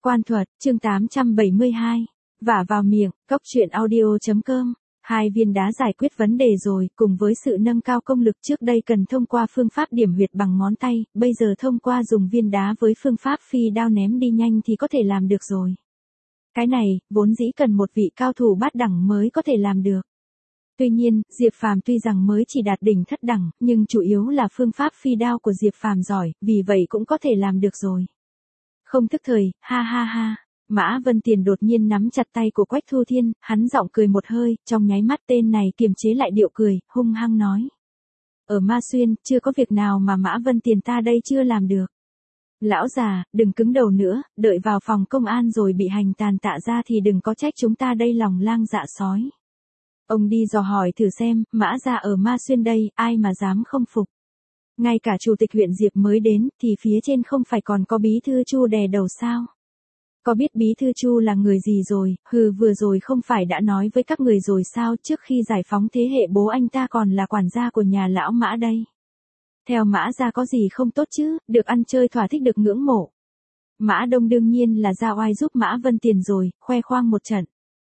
Quan thuật, chương 872. Vả vào miệng, cóc truyện audio.com. 2 viên đá giải quyết vấn đề rồi, cùng với sự nâng cao công lực trước đây cần thông qua phương pháp điểm huyệt bằng ngón tay, bây giờ thông qua dùng viên đá với phương pháp phi đao ném đi nhanh thì có thể làm được rồi. Cái này, vốn dĩ cần một vị cao thủ bát đẳng mới có thể làm được. Tuy nhiên, Diệp Phàm tuy rằng mới chỉ đạt đỉnh thất đẳng, nhưng chủ yếu là phương pháp phi đao của Diệp Phàm giỏi, vì vậy cũng có thể làm được rồi. Không thức thời, ha ha ha. Mã Vân Tiền đột nhiên nắm chặt tay của Quách Thu Thiên, hắn giọng cười một hơi, trong nháy mắt tên này kiềm chế lại điệu cười, hung hăng nói. Ở Ma Xuyên, chưa có việc nào mà Mã Vân Tiền ta đây chưa làm được. Lão già, đừng cứng đầu nữa, đợi vào phòng công an rồi bị hành tàn tạ ra thì đừng có trách chúng ta đây lòng lang dạ sói. Ông đi dò hỏi thử xem, Mã gia ở Ma Xuyên đây, ai mà dám không phục. Ngay cả chủ tịch huyện Diệp mới đến, thì phía trên không phải còn có bí thư Chu đè đầu sao? Có biết bí thư Chu là người gì rồi, vừa rồi không phải đã nói với các người rồi sao, trước khi giải phóng thế hệ bố anh ta còn là quản gia của nhà lão Mã đây. Theo Mã gia có gì không tốt chứ, được ăn chơi thỏa thích được ngưỡng mộ. Mã Đông đương nhiên là ra oai giúp Mã Vân Tiền rồi, khoe khoang một trận.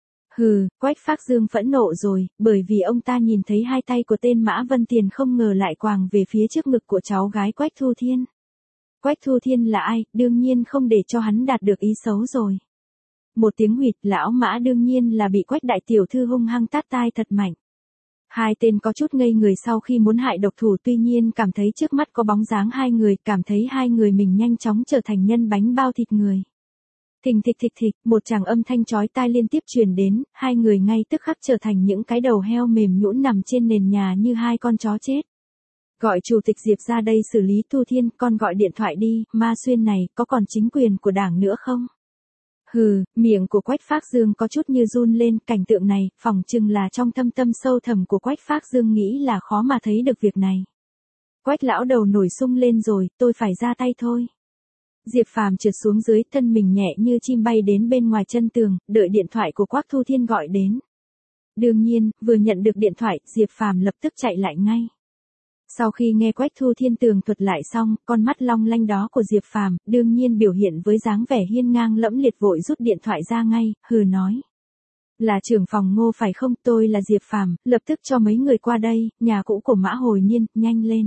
Quách Phác Dương phẫn nộ rồi, bởi vì ông ta nhìn thấy hai tay của tên Mã Vân Tiền không ngờ lại quàng về phía trước ngực của cháu gái Quách Thu Thiên. Quách Thu Thiên là ai, đương nhiên không để cho hắn đạt được ý xấu rồi. Một tiếng huỵt, lão Mã đương nhiên là bị Quách đại tiểu thư hung hăng tát tai thật mạnh. Hai tên có chút ngây người sau khi muốn hại độc thủ, tuy nhiên cảm thấy trước mắt có bóng dáng hai người, cảm thấy hai người mình nhanh chóng trở thành nhân bánh bao thịt người. Thình thịch thịch thịch, một tràng âm thanh chói tai liên tiếp truyền đến, hai người ngay tức khắc trở thành những cái đầu heo mềm nhũn nằm trên nền nhà như hai con chó chết. Gọi chủ tịch Diệp ra đây xử lý. Thu Thiên, con gọi điện thoại đi, Ma Xuyên này, có còn chính quyền của đảng nữa không? Miệng của Quách Phác Dương có chút như run lên, cảnh tượng này, phỏng chừng là trong thâm tâm sâu thẳm của Quách Phác Dương nghĩ là khó mà thấy được việc này. Quách lão đầu nổi sung lên rồi, tôi phải ra tay thôi. Diệp Phàm trượt xuống dưới, thân mình nhẹ như chim bay đến bên ngoài chân tường, đợi điện thoại của Quách Thu Thiên gọi đến. Đương nhiên, vừa nhận được điện thoại, Diệp Phàm lập tức chạy lại ngay. Sau khi nghe Quách Thu Thiên tường thuật lại xong, con mắt long lanh đó của Diệp Phàm, đương nhiên biểu hiện với dáng vẻ hiên ngang lẫm liệt, vội rút điện thoại ra ngay, nói. Là trưởng phòng Ngô phải không, tôi là Diệp Phàm, lập tức cho mấy người qua đây, nhà cũ của Mã Hồi Niên, nhanh lên.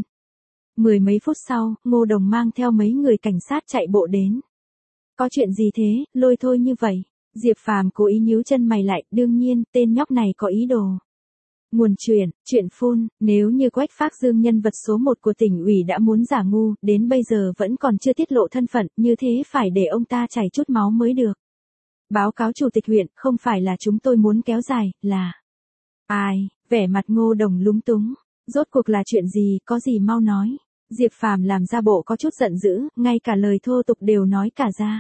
10 mấy phút sau, Ngô Đồng mang theo mấy người cảnh sát chạy bộ đến. Có chuyện gì thế, lôi thôi như vậy? Diệp Phàm cố ý nhíu chân mày lại, đương nhiên, tên nhóc này có ý đồ. Nguồn chuyện phun, nếu như Quách Phác Dương nhân vật số 1 của tỉnh ủy đã muốn giả ngu, đến bây giờ vẫn còn chưa tiết lộ thân phận, như thế phải để ông ta chảy chút máu mới được. Báo cáo chủ tịch huyện, không phải là chúng tôi muốn kéo dài, là... Ai, vẻ mặt Ngô Đồng lúng túng, rốt cuộc là chuyện gì, có gì mau nói. Diệp Phàm làm ra bộ có chút giận dữ, ngay cả lời thô tục đều nói cả ra.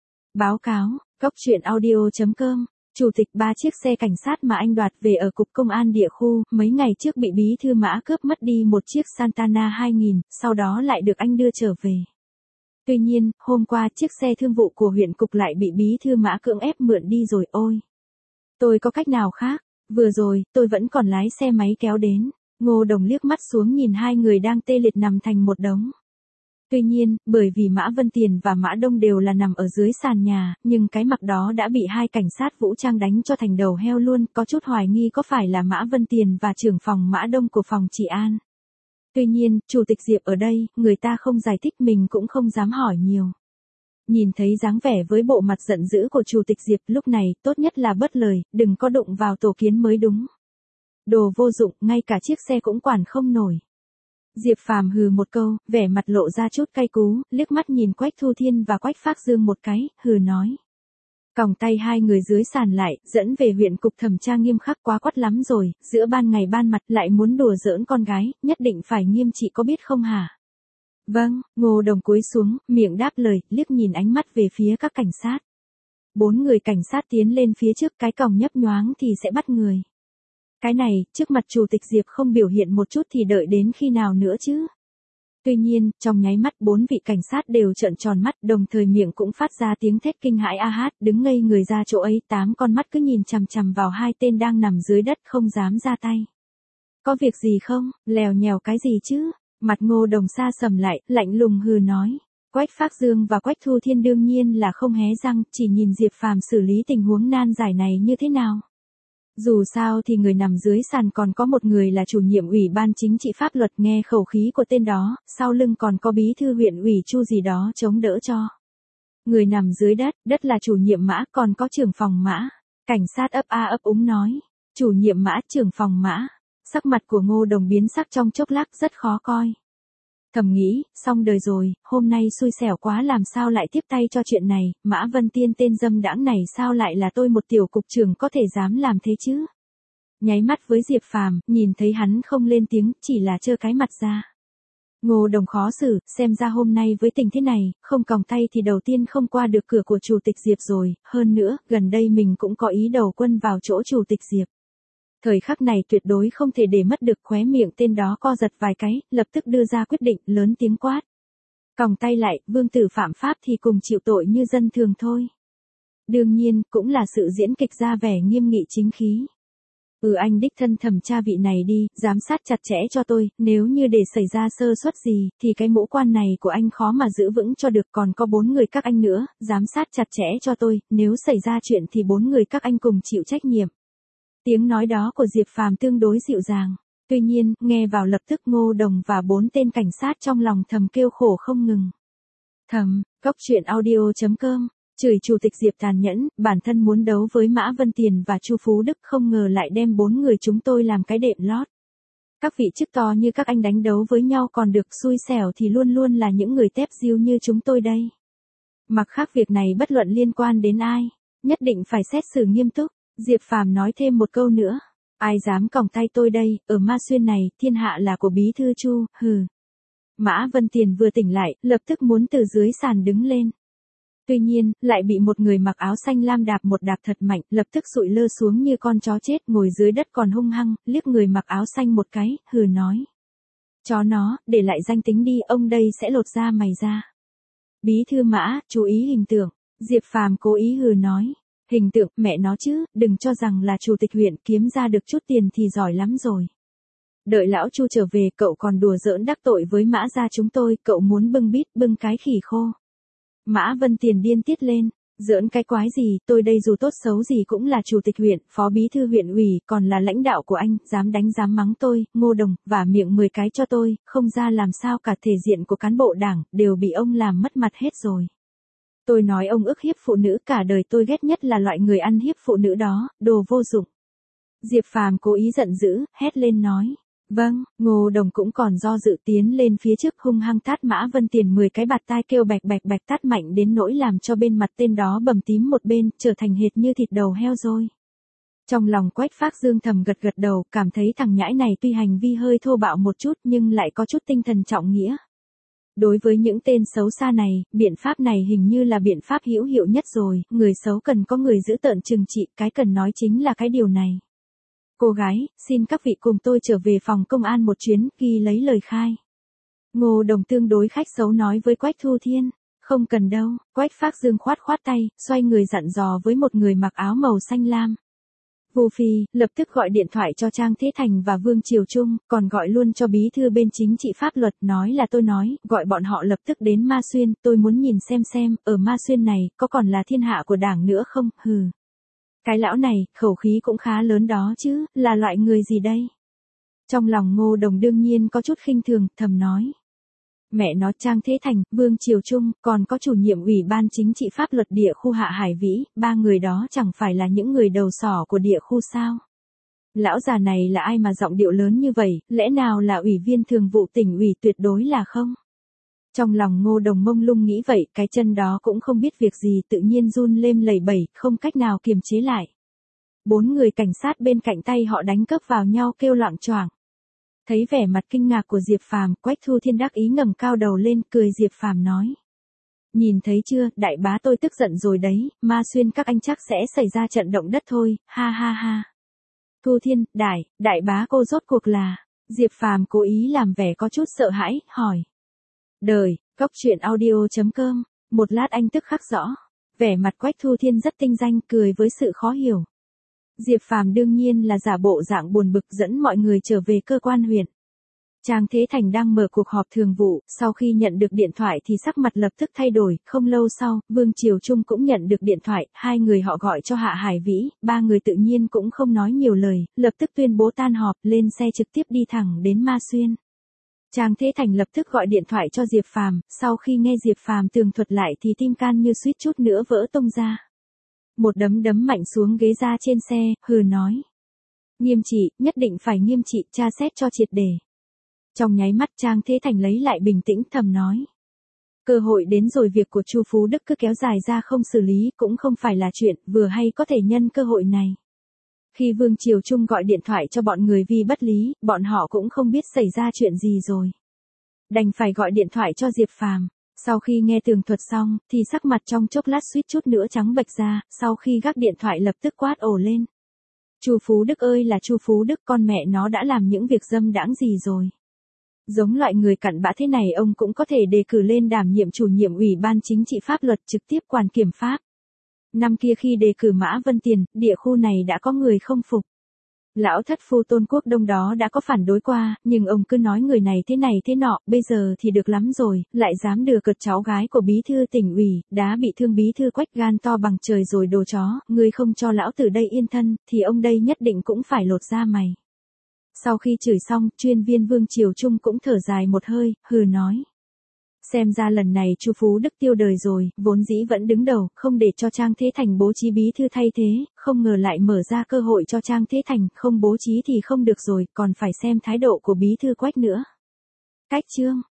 Báo cáo, cóc truyện audio.com. Chủ tịch 3 chiếc xe cảnh sát mà anh đoạt về ở cục công an địa khu, mấy ngày trước bị bí thư Mã cướp mất đi một chiếc Santana 2000, sau đó lại được anh đưa trở về. Tuy nhiên, hôm qua chiếc xe thương vụ của huyện cục lại bị bí thư Mã cưỡng ép mượn đi rồi ôi. Tôi có cách nào khác, vừa rồi, tôi vẫn còn lái xe máy kéo đến. Ngô Đồng liếc mắt xuống nhìn hai người đang tê liệt nằm thành một đống. Tuy nhiên, bởi vì Mã Vân Tiền và Mã Đông đều là nằm ở dưới sàn nhà, nhưng cái mặt đó đã bị hai cảnh sát vũ trang đánh cho thành đầu heo luôn, có chút hoài nghi có phải là Mã Vân Tiền và trưởng phòng Mã Đông của phòng trị an. Tuy nhiên, chủ tịch Diệp ở đây, người ta không giải thích, mình cũng không dám hỏi nhiều. Nhìn thấy dáng vẻ với bộ mặt giận dữ của chủ tịch Diệp lúc này, tốt nhất là bớt lời, đừng có đụng vào tổ kiến mới đúng. Đồ vô dụng, ngay cả chiếc xe cũng quản không nổi. Diệp Phàm hừ một câu, vẻ mặt lộ ra chút cay cú, liếc mắt nhìn Quách Thu Thiên và Quách Phác Dương một cái, nói. Còng tay hai người dưới sàn lại, dẫn về huyện cục thẩm tra nghiêm khắc, quá quắt lắm rồi, giữa ban ngày ban mặt lại muốn đùa giỡn con gái, nhất định phải nghiêm trị có biết không hả? Vâng, Ngô Đồng cúi xuống, miệng đáp lời, liếc nhìn ánh mắt về phía các cảnh sát. 4 người cảnh sát tiến lên phía trước, cái còng nhấp nhoáng thì sẽ bắt người. Cái này, trước mặt chủ tịch Diệp không biểu hiện một chút thì đợi đến khi nào nữa chứ? Tuy nhiên, trong nháy mắt 4 vị cảnh sát đều trợn tròn mắt, đồng thời miệng cũng phát ra tiếng thét kinh hãi a hát, đứng ngây người ra chỗ ấy, 8 con mắt cứ nhìn chằm chằm vào hai tên đang nằm dưới đất không dám ra tay. Có việc gì không, lèo nhèo cái gì chứ? Mặt Ngô Đồng xa sầm lại, lạnh lùng nói. Quách Phác Dương và Quách Thu Thiên đương nhiên là không hé răng, chỉ nhìn Diệp Phàm xử lý tình huống nan giải này như thế nào. Dù sao thì người nằm dưới sàn còn có một người là chủ nhiệm ủy ban chính trị pháp luật, nghe khẩu khí của tên đó, sau lưng còn có bí thư huyện ủy Chu gì đó chống đỡ cho. Người nằm dưới đất, đất là chủ nhiệm Mã, còn có trưởng phòng Mã. Cảnh sát ấp a ấp úng nói, chủ nhiệm Mã, trưởng phòng Mã. Sắc mặt của Ngô Đồng biến sắc trong chốc lát, rất khó coi. Thầm nghĩ, xong đời rồi, hôm nay xui xẻo quá, làm sao lại tiếp tay cho chuyện này, Mã Vân Tiên tên dâm đãng này sao lại là tôi một tiểu cục trưởng có thể dám làm thế chứ? Nháy mắt với Diệp Phàm, nhìn thấy hắn không lên tiếng, chỉ là trơ cái mặt ra. Ngô Đồng khó xử, xem ra hôm nay với tình thế này, không còng tay thì đầu tiên không qua được cửa của Chủ tịch Diệp rồi, hơn nữa, gần đây mình cũng có ý đầu quân vào chỗ Chủ tịch Diệp. Thời khắc này tuyệt đối không thể để mất được, khóe miệng tên đó co giật vài cái, lập tức đưa ra quyết định, lớn tiếng quát. Còng tay lại, vương tử phạm pháp thì cùng chịu tội như dân thường thôi. Đương nhiên, cũng là sự diễn kịch ra vẻ nghiêm nghị chính khí. Anh đích thân thẩm tra vị này đi, giám sát chặt chẽ cho tôi, nếu như để xảy ra sơ suất gì, thì cái mũ quan này của anh khó mà giữ vững cho được, còn có 4 người các anh nữa, giám sát chặt chẽ cho tôi, nếu xảy ra chuyện thì 4 người các anh cùng chịu trách nhiệm. Tiếng nói đó của Diệp Phàm tương đối dịu dàng, tuy nhiên, nghe vào lập tức Ngô Đồng và 4 tên cảnh sát trong lòng thầm kêu khổ không ngừng. Cóc truyện audio.com, chửi Chủ tịch Diệp tàn nhẫn, bản thân muốn đấu với Mã Vân Tiền và Chu Phú Đức, không ngờ lại đem 4 người chúng tôi làm cái đệm lót. Các vị chức to như các anh đánh đấu với nhau còn được, xui xẻo thì luôn luôn là những người tép diêu như chúng tôi đây. Mặc khác việc này bất luận liên quan đến ai, nhất định phải xét xử nghiêm túc. Diệp Phàm nói thêm một câu nữa, ai dám còng tay tôi đây, ở Ma Xuyên này, thiên hạ là của bí thư Chu, hừ. Mã Vân Tiền vừa tỉnh lại, lập tức muốn từ dưới sàn đứng lên. Tuy nhiên, lại bị một người mặc áo xanh lam đạp một đạp thật mạnh, lập tức sụi lơ xuống như con chó chết, ngồi dưới đất còn hung hăng, liếc người mặc áo xanh một cái, hừ nói. Chó nó, để lại danh tính đi, ông đây sẽ lột da mày ra. Bí thư Mã, chú ý hình tượng, Diệp Phàm cố ý hừ nói. Hình tượng, mẹ nó chứ, đừng cho rằng là chủ tịch huyện kiếm ra được chút tiền thì giỏi lắm rồi. Đợi lão Chu trở về, cậu còn đùa giỡn đắc tội với Mã gia chúng tôi, cậu muốn bưng bít bưng cái khỉ khô. Mã Vân Tiền điên tiết lên, giỡn cái quái gì, tôi đây dù tốt xấu gì cũng là chủ tịch huyện, phó bí thư huyện ủy, còn là lãnh đạo của anh, dám đánh dám mắng tôi, Ngô Đồng, vả miệng 10 cái cho tôi, không ra làm sao cả thể diện của cán bộ đảng, đều bị ông làm mất mặt hết rồi. Tôi nói ông ức hiếp phụ nữ, cả đời tôi ghét nhất là loại người ăn hiếp phụ nữ đó, đồ vô dụng. Diệp Phàm cố ý giận dữ, hét lên nói. Vâng, Ngô Đồng cũng còn do dự tiến lên phía trước hung hăng tát Mã Vân Tiền 10 cái bạt tai kêu bạch bạch bạch, tát mạnh đến nỗi làm cho bên mặt tên đó bầm tím một bên, trở thành hệt như thịt đầu heo rồi. Trong lòng Quách Phác Dương thầm gật gật đầu, cảm thấy thằng nhãi này tuy hành vi hơi thô bạo một chút nhưng lại có chút tinh thần trọng nghĩa. Đối với những tên xấu xa này, biện pháp này hình như là biện pháp hữu hiệu nhất rồi, người xấu cần có người giữ tợn trừng trị, cái cần nói chính là cái điều này. Cô gái, xin các vị cùng tôi trở về phòng công an một chuyến, ghi lấy lời khai. Ngô Đồng tương đối khách sáo nói với Quách Thu Thiên, không cần đâu, Quách Phác Dương khoát khoát tay, xoay người dặn dò với một người mặc áo màu xanh lam. Vu Phi, lập tức gọi điện thoại cho Trang Thế Thành và Vương Triều Trung, còn gọi luôn cho bí thư bên chính trị pháp luật, nói là tôi nói, gọi bọn họ lập tức đến Ma Xuyên, tôi muốn nhìn xem, ở Ma Xuyên này, có còn là thiên hạ của đảng nữa không, hừ. Cái lão này, khẩu khí cũng khá lớn đó chứ, là loại người gì đây? Trong lòng Ngô Đồng đương nhiên có chút khinh thường, thầm nói. Mẹ nó, Trang Thế Thành, Vương Triều Trung, còn có chủ nhiệm ủy ban chính trị pháp luật địa khu Hạ Hải Vĩ, 3 người đó chẳng phải là những người đầu sỏ của địa khu sao? Lão già này là ai mà giọng điệu lớn như vậy, lẽ nào là ủy viên thường vụ tỉnh ủy, tuyệt đối là không? Trong lòng Ngô Đồng mông lung nghĩ vậy, cái chân đó cũng không biết việc gì, tự nhiên run lên lẩy bẩy, không cách nào kiềm chế lại. 4 người cảnh sát bên cạnh tay họ đánh cướp vào nhau kêu loạng choạng. Thấy vẻ mặt kinh ngạc của Diệp Phàm, Quách Thu Thiên đắc ý ngẩng cao đầu lên, cười Diệp Phàm nói. Nhìn thấy chưa, đại bá tôi tức giận rồi đấy, Ma Xuyên các anh chắc sẽ xảy ra trận động đất thôi, ha ha ha. Thu Thiên, đại bá cô rốt cuộc là, Diệp Phàm cố ý làm vẻ có chút sợ hãi, hỏi. Cóc truyện audio.com, một lát anh tức khắc rõ. Vẻ mặt Quách Thu Thiên rất tinh danh, cười với sự khó hiểu. Diệp Phàm đương nhiên là giả bộ dạng buồn bực dẫn mọi người trở về cơ quan huyện. Trang Thế Thành đang mở cuộc họp thường vụ, sau khi nhận được điện thoại thì sắc mặt lập tức thay đổi, không lâu sau, Vương Triều Trung cũng nhận được điện thoại, hai người họ gọi cho Hạ Hải Vĩ, ba người tự nhiên cũng không nói nhiều lời, lập tức tuyên bố tan họp, lên xe trực tiếp đi thẳng đến Ma Xuyên. Trang Thế Thành lập tức gọi điện thoại cho Diệp Phàm, sau khi nghe Diệp Phàm tường thuật lại thì tim can như suýt chút nữa vỡ tung ra. Một đấm đấm mạnh xuống ghế ra trên xe, hừ nói. Nghiêm trị, nhất định phải nghiêm trị, tra xét cho triệt để. Trong nháy mắt Trang Thế Thành lấy lại bình tĩnh thầm nói. Cơ hội đến rồi, việc của Chu Phú Đức cứ kéo dài ra không xử lý cũng không phải là chuyện, vừa hay có thể nhân cơ hội này. Khi Vương Triều Trung gọi điện thoại cho bọn người Vi bất lý, bọn họ cũng không biết xảy ra chuyện gì rồi. Đành phải gọi điện thoại cho Diệp Phàm. Sau khi nghe tường thuật xong, thì sắc mặt trong chốc lát suýt chút nữa trắng bệch ra, sau khi gác điện thoại lập tức quát ồ lên. Chu Phú Đức ơi là Chu Phú Đức, con mẹ nó đã làm những việc dâm đãng gì rồi? Giống loại người cặn bã thế này ông cũng có thể đề cử lên đảm nhiệm chủ nhiệm Ủy ban Chính trị Pháp luật trực tiếp quản kiểm pháp. Năm kia khi đề cử Mã Vân Tiền, địa khu này đã có người không phục. Lão thất phu Tôn Quốc Đông đó đã có phản đối qua, nhưng ông cứ nói người này thế nọ, bây giờ thì được lắm rồi, lại dám đưa cợt cháu gái của bí thư tỉnh ủy, đã bị thương bí thư Quách gan to bằng trời rồi đồ chó, ngươi không cho lão từ đây yên thân, thì ông đây nhất định cũng phải lột da mày. Sau khi chửi xong, chuyên viên Vương Triều Trung cũng thở dài một hơi, hừ nói. Xem ra lần này Chu Phú Đức tiêu đời rồi, vốn dĩ vẫn đứng đầu, không để cho Trang Thế Thành bố trí bí thư thay thế, không ngờ lại mở ra cơ hội cho Trang Thế Thành, không bố trí thì không được rồi, còn phải xem thái độ của bí thư Quách nữa. Cách chương